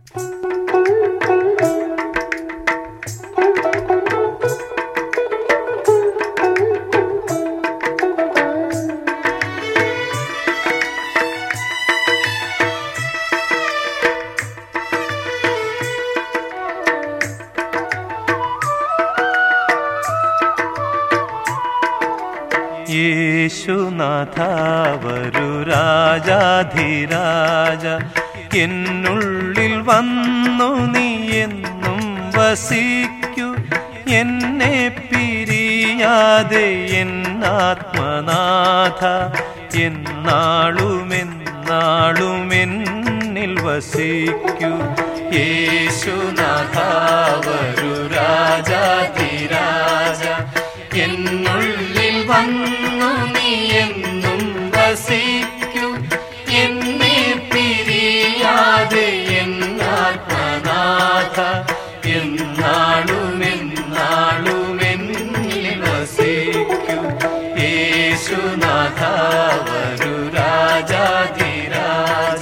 യേശുനാഥ വരൂ രാജാധിരാജ, എന്നുള്ളിൽ വന്നു നീ എന്നും വസിക്കൂ. എന്നെ പിരിയാതെ എന്നാത്മനാഥ, എന്നാളുമെന്നാളുമെന്നിൽ വസിക്കൂ. യേശുനാഥ വരൂ രാജാധിരാജ, എന്നുള്ളിൽ വന്നു നീ എന്നും വസിക്കൂ. എന്നെ പിരിയാതെ എന്നാത്മനാഥ, എന്നാളുമെന്നാളുമെന്നിൽ വസിക്കൂ. യേശുനാഥ വരൂ രാജാധിരാജ.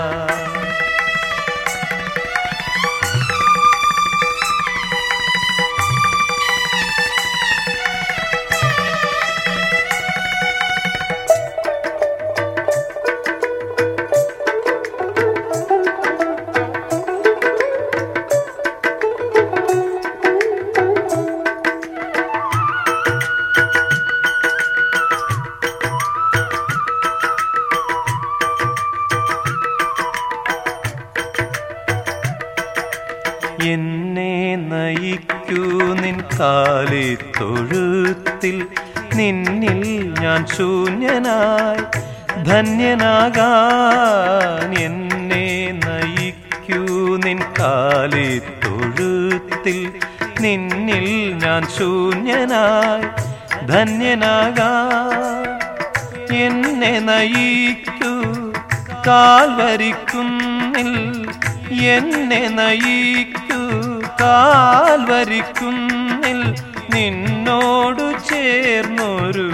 എന്നെ നയിക്കൂ നിൻ കാലിത്തൊഴുത്തിൽ, നിന്നിൽ ഞാൻ ശൂന്യനായി ധന്യനാകാൻ. എന്നെ നയിക്കൂ നിൻ കാലിത്തൊഴുത്തിൽ, നിന്നിൽ ഞാൻ ശൂന്യനായി ധന്യനാകാൻ. എന്നെ നയിക്കൂ കാൽവരിക്കുന്നിൽ, എന്നെ നയിക്കൂ കാൽവരിക്കുന്നിൽ, നിന്നോടു ചേർന്നൊരു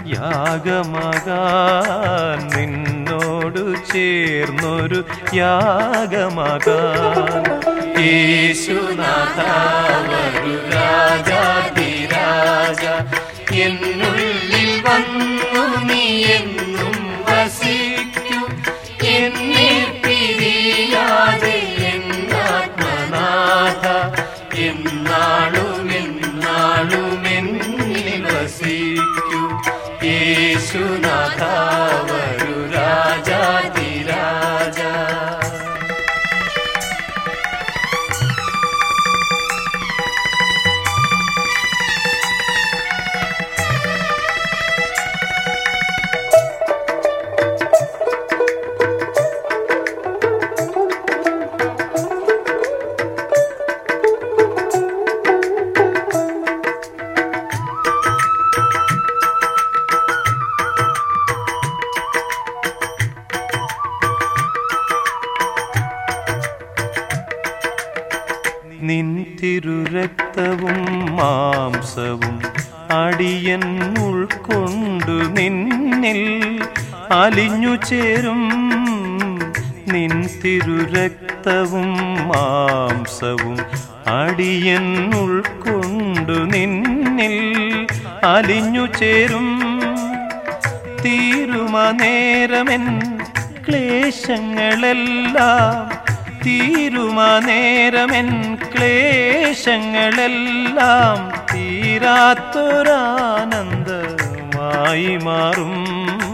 യാഗമാകാൻ, നിന്നോടു ചേർന്നൊരു യാഗമാകാൻ. യേശുനാഥ വരൂ രാജാധിരാജ, എന്നുള്ളിൽ വന്നു നീ എന്നും വസിക്കൂ. എന്നെ പിരിയാതെ എന്നാത്മനാഥ, എന്നാളുമെന്നാളുമെന്നിൽ വസിക്കൂ. യേശുനാഥ വരൂ രാജാധിരാജ. നിൻ തിരുരക്തവും മാംസവും അടിയൻ ഉൾക്കൊണ്ടു നിന്നിൽ അലിഞ്ഞു ചേരും. നിൻ തിരുരക്തവും മാംസവും അടിയൻ ഉൾക്കൊണ്ടു നിന്നിൽ അലിഞ്ഞു ചേരും. തീരുമാനേരമെൻ ക്ലേശങ്ങളെല്ലാം, തീരുമാനേരമെൻ ക്ലേശങ്ങളെല്ലാം തീരാത്തൊരാനന്ദമായി മാറും.